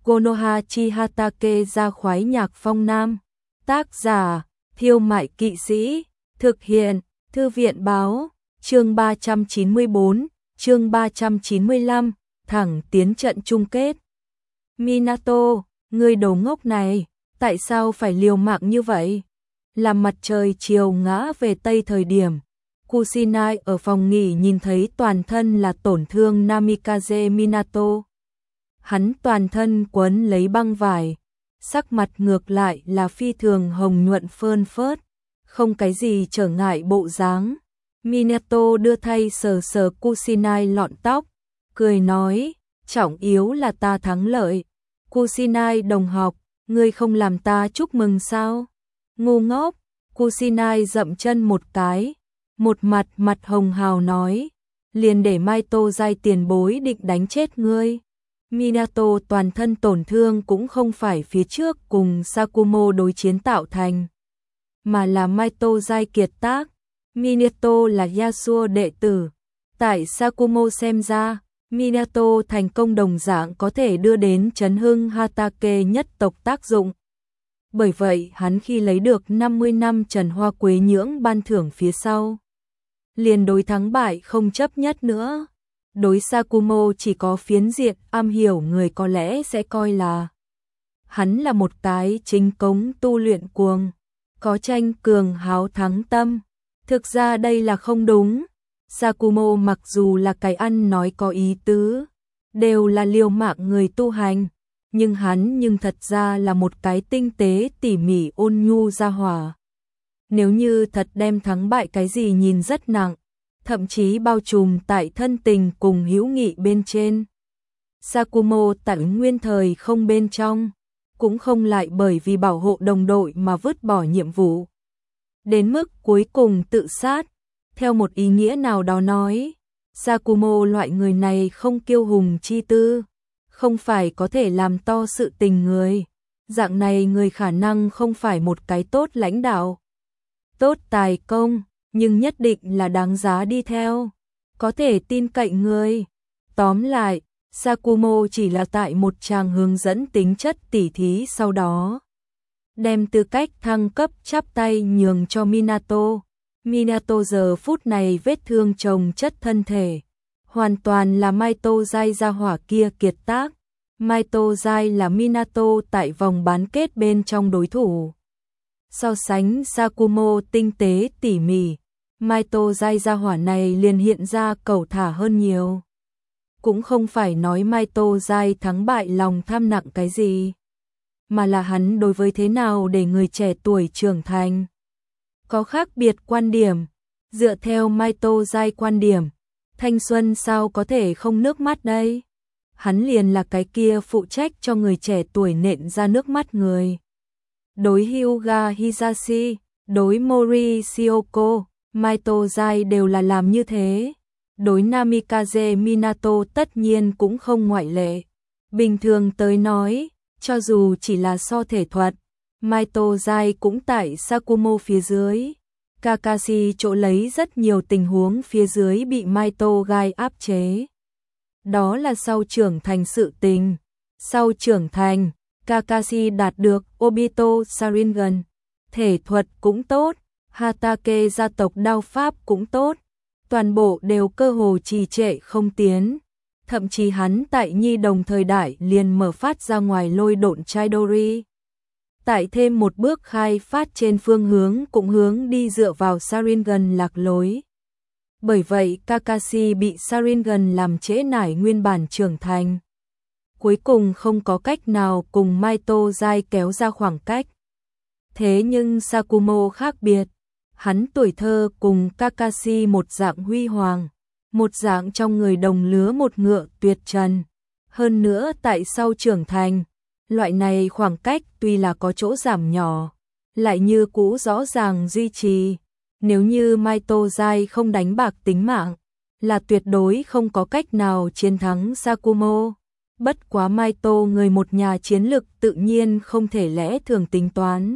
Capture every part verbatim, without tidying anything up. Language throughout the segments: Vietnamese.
Konohachi Hatake ra khoái nhạc phong nam. Tác giả, Thiêu Mại Kỵ Sĩ. Thực hiện, Thư viện Báo. Chương ba trăm chín mươi tư, chương ba trăm chín mươi lăm, thẳng tiến trận chung kết. Minato, ngươi đồ ngốc này, tại sao phải liều mạng như vậy? Làm mặt trời chiều ngã về tây thời điểm, Kusinai ở phòng nghỉ nhìn thấy toàn thân là tổn thương Namikaze Minato. Hắn toàn thân quấn lấy băng vải, sắc mặt ngược lại là phi thường hồng nhuận phơn phớt, không cái gì trở ngại bộ dáng. Minato đưa tay sờ sờ Kusinai lọn tóc, cười nói, trọng yếu là ta thắng lợi. Kusinai đồng học, ngươi không làm ta chúc mừng sao? Ngu ngốc, Kusinai dậm chân một cái, một mặt mặt hồng hào nói, liền để Maito Giai tiền bối định đánh chết ngươi. Minato toàn thân tổn thương cũng không phải phía trước cùng Sakumo đối chiến tạo thành, mà là Maito Giai kiệt tác. Minato là Yasuo đệ tử, tại Sakumo xem ra, Minato thành công đồng dạng có thể đưa đến chấn hưng Hatake nhất tộc tác dụng. Bởi vậy hắn khi lấy được năm mươi năm Trần Hoa Quế nhưỡng ban thưởng phía sau, liền đối thắng bại không chấp nhất nữa. Đối Sakumo chỉ có phiến diện am hiểu người có lẽ sẽ coi là hắn là một cái chính cống tu luyện cuồng, có tranh cường háo thắng tâm. Thực ra đây là không đúng. Sakumo mặc dù là cái ăn nói có ý tứ, đều là liều mạng người tu hành, nhưng hắn nhưng thật ra là một cái tinh tế tỉ mỉ ôn nhu gia hỏa. Nếu như thật đem thắng bại cái gì nhìn rất nặng, thậm chí bao trùm tại thân tình cùng hữu nghị bên trên, Sakumo tại nguyên thời không bên trong, cũng không lại bởi vì bảo hộ đồng đội mà vứt bỏ nhiệm vụ, đến mức cuối cùng tự sát. Theo một ý nghĩa nào đó nói, Sakumo loại người này không kiêu hùng chi tư, không phải có thể làm to sự tình người. Dạng này người khả năng không phải một cái tốt lãnh đạo, tốt tài công, nhưng nhất định là đáng giá đi theo, có thể tin cậy người. Tóm lại, Sakumo chỉ là tại một tràng hướng dẫn tính chất tỉ thí sau đó, đem tư cách thăng cấp chắp tay nhường cho Minato. Minato giờ phút này vết thương chồng chất thân thể, hoàn toàn là Maito Giai gia hỏa kia kiệt tác. Maito Giai là Minato tại vòng bán kết bên trong đối thủ. So sánh Sakumo tinh tế tỉ mỉ, Maito Giai gia hỏa này liền hiện ra cẩu thả hơn nhiều. Cũng không phải nói Maito Giai thắng bại lòng tham nặng cái gì, mà là hắn đối với thế nào để người trẻ tuổi trưởng thành có khác biệt quan điểm. Dựa theo Maito Giai quan điểm, thanh xuân sao có thể không nước mắt đây? Hắn liền là cái kia phụ trách cho người trẻ tuổi nện ra nước mắt người. Đối Hyuga Hisashi, đối Mori Shioko, Maito Giai đều là làm như thế. Đối Namikaze Minato tất nhiên cũng không ngoại lệ. Bình thường tới nói, cho dù chỉ là so thể thuật, Maito Giai cũng tại Sakumo phía dưới. Kakashi chỗ lấy rất nhiều tình huống phía dưới bị Maito Giai áp chế. Đó là sau trưởng thành sự tình. Sau trưởng thành, Kakashi đạt được Obito Sharingan, thể thuật cũng tốt, Hatake gia tộc đao pháp cũng tốt, toàn bộ đều cơ hồ trì trệ không tiến. Thậm chí hắn tại nhi đồng thời đại liền mở phát ra ngoài lôi độn Chidori. Tại thêm một bước khai phát trên phương hướng cũng hướng đi dựa vào Sharingan lạc lối. Bởi vậy Kakashi bị Sharingan làm trễ nải nguyên bản trưởng thành. Cuối cùng không có cách nào cùng Maito Giai kéo ra khoảng cách. Thế nhưng Sakumo khác biệt. Hắn tuổi thơ cùng Kakashi một dạng huy hoàng, một dạng trong người đồng lứa một ngựa tuyệt trần. Hơn nữa tại sau trưởng thành, loại này khoảng cách tuy là có chỗ giảm nhỏ, lại như cũ rõ ràng duy trì. Nếu như Maito Giai không đánh bạc tính mạng, là tuyệt đối không có cách nào chiến thắng Sakumo. Bất quá Maito người một nhà chiến lực tự nhiên không thể lẽ thường tính toán.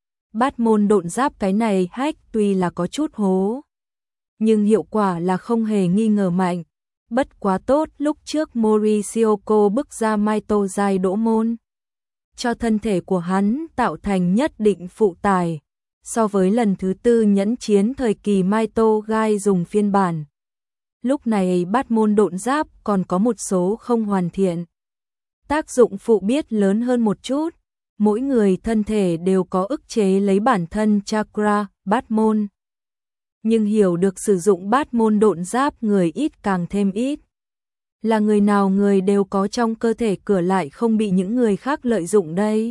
Bát môn độn giáp cái này hack tuy là có chút hố, nhưng hiệu quả là không hề nghi ngờ mạnh. Bất quá tốt, lúc trước Morishiyoko bức ra Maito Giai đỗ môn, cho thân thể của hắn tạo thành nhất định phụ tải. So với lần thứ tư nhẫn chiến thời kỳ Maito Gai dùng phiên bản, lúc này bát môn độn giáp còn có một số không hoàn thiện. Tác dụng phụ biết lớn hơn một chút, mỗi người thân thể đều có ức chế lấy bản thân chakra, bát môn. Nhưng hiểu được sử dụng bát môn độn giáp người ít càng thêm ít. Là người nào người đều có trong cơ thể cửa lại không bị những người khác lợi dụng đây.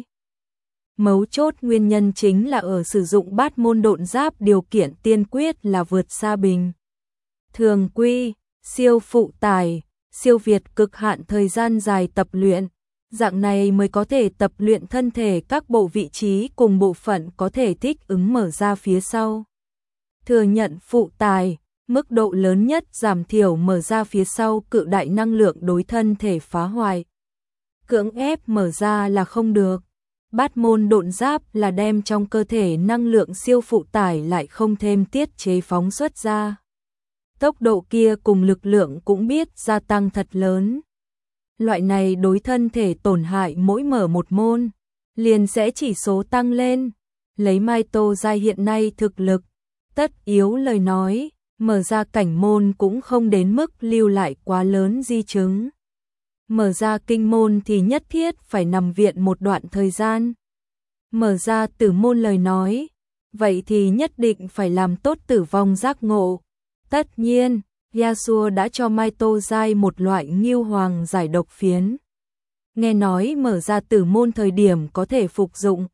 Mấu chốt nguyên nhân chính là ở sử dụng bát môn độn giáp, điều kiện tiên quyết là vượt xa bình thường quy, siêu phụ tải, siêu việt cực hạn thời gian dài tập luyện. Dạng này mới có thể tập luyện thân thể các bộ vị trí cùng bộ phận có thể thích ứng mở ra phía sau. Thừa nhận phụ tải, mức độ lớn nhất giảm thiểu mở ra phía sau cự đại năng lượng đối thân thể phá hoại. Cưỡng ép mở ra là không được. Bát môn độn giáp là đem trong cơ thể năng lượng siêu phụ tải lại không thêm tiết chế phóng xuất ra. Tốc độ kia cùng lực lượng cũng biết gia tăng thật lớn. Loại này đối thân thể tổn hại mỗi mở một môn, liền sẽ chỉ số tăng lên. Lấy Maito Giai hiện nay thực lực, tất yếu lời nói, mở ra cảnh môn cũng không đến mức lưu lại quá lớn di chứng. Mở ra kinh môn thì nhất thiết phải nằm viện một đoạn thời gian. Mở ra tử môn lời nói, vậy thì nhất định phải làm tốt tử vong giác ngộ. Tất nhiên, Yasuo đã cho Maito Giai một loại ngưu hoàng giải độc phiến. Nghe nói mở ra tử môn thời điểm có thể phục dụng.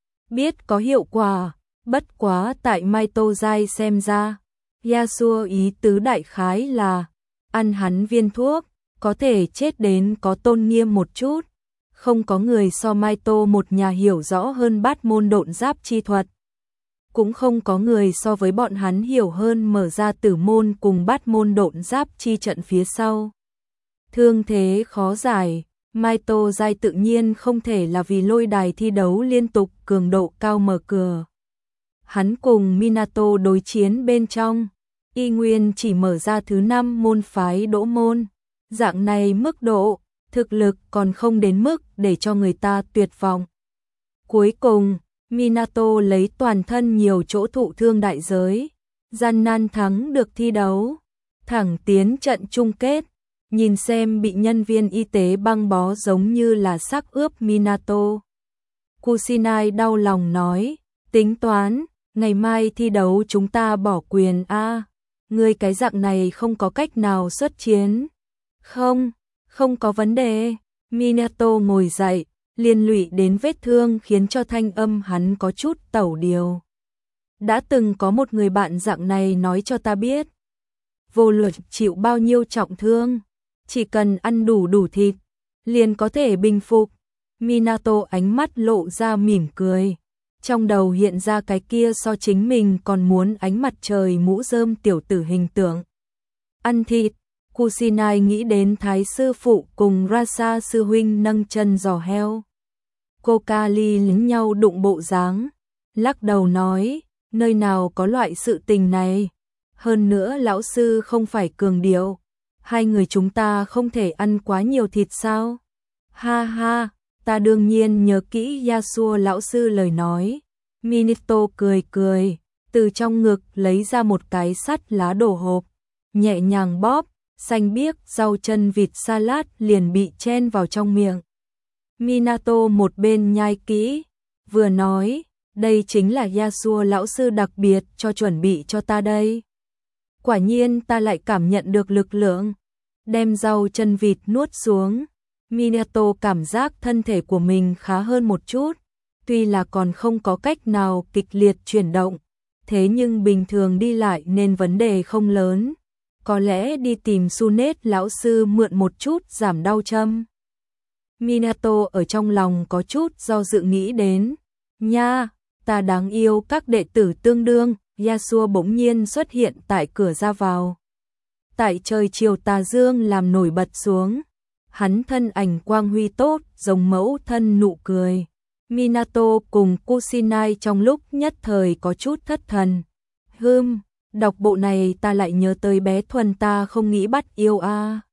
Biết có hiệu quả, bất quá tại Maito Giai xem ra, Yasuo ý tứ đại khái là ăn hắn viên thuốc, có thể chết đến có tôn nghiêm một chút. Không có người so Maito một nhà hiểu rõ hơn bát môn độn giáp chi thuật. Cũng không có người so với bọn hắn hiểu hơn mở ra tử môn cùng bát môn độn giáp chi trận phía sau. Thương thế khó giải, Maito Giai tự nhiên không thể là vì lôi đài thi đấu liên tục cường độ cao mở cửa. Hắn cùng Minato đối chiến bên trong, y nguyên chỉ mở ra thứ năm môn phái đỗ môn. Dạng này mức độ, thực lực còn không đến mức để cho người ta tuyệt vọng. Cuối cùng, Minato lấy toàn thân nhiều chỗ thụ thương đại giới, gian nan thắng được thi đấu, thẳng tiến trận chung kết. Nhìn xem bị nhân viên y tế băng bó giống như là xác ướp Minato, Kusinai đau lòng nói, tính toán, ngày mai thi đấu chúng ta bỏ quyền a. Ngươi cái dạng này không có cách nào xuất chiến. Không, không có vấn đề. Minato ngồi dậy, liên lụy đến vết thương khiến cho thanh âm hắn có chút tẩu điều. Đã từng có một người bạn dạng này nói cho ta biết, vô luận chịu bao nhiêu trọng thương, chỉ cần ăn đủ đủ thịt, liền có thể bình phục. Minato ánh mắt lộ ra mỉm cười, trong đầu hiện ra cái kia so chính mình còn muốn ánh mặt trời mũ rơm tiểu tử hình tượng. Ăn thịt, Kusinai nghĩ đến Thái sư phụ cùng Rasa sư huynh nâng chân giò heo. Kokali lính nhau đụng bộ dáng, lắc đầu nói, nơi nào có loại sự tình này. Hơn nữa lão sư không phải cường điệu, hai người chúng ta không thể ăn quá nhiều thịt sao? Ha ha, ta đương nhiên nhớ kỹ Yasuo lão sư lời nói. Minato cười cười, từ trong ngực lấy ra một cái sắt lá đổ hộp, nhẹ nhàng bóp, xanh biếc rau chân vịt salad liền bị chen vào trong miệng. Minato một bên nhai kỹ, vừa nói, đây chính là Yasuo lão sư đặc biệt cho chuẩn bị cho ta đây. Quả nhiên ta lại cảm nhận được lực lượng. Đem rau chân vịt nuốt xuống, Minato cảm giác thân thể của mình khá hơn một chút, tuy là còn không có cách nào kịch liệt chuyển động, thế nhưng bình thường đi lại nên vấn đề không lớn. Có lẽ đi tìm Sunet lão sư mượn một chút giảm đau châm. Minato ở trong lòng có chút do dự nghĩ đến, nha, ta đáng yêu các đệ tử tương đương. Yasuo bỗng nhiên xuất hiện tại cửa ra vào. Tại trời chiều tà dương làm nổi bật xuống, hắn thân ảnh quang huy tốt, giống mẫu thân nụ cười. Minato cùng Kusinai trong lúc nhất thời có chút thất thần. Hừm, Đọc bộ này ta lại nhớ tới bé Thuần ta không nghĩ bắt yêu a.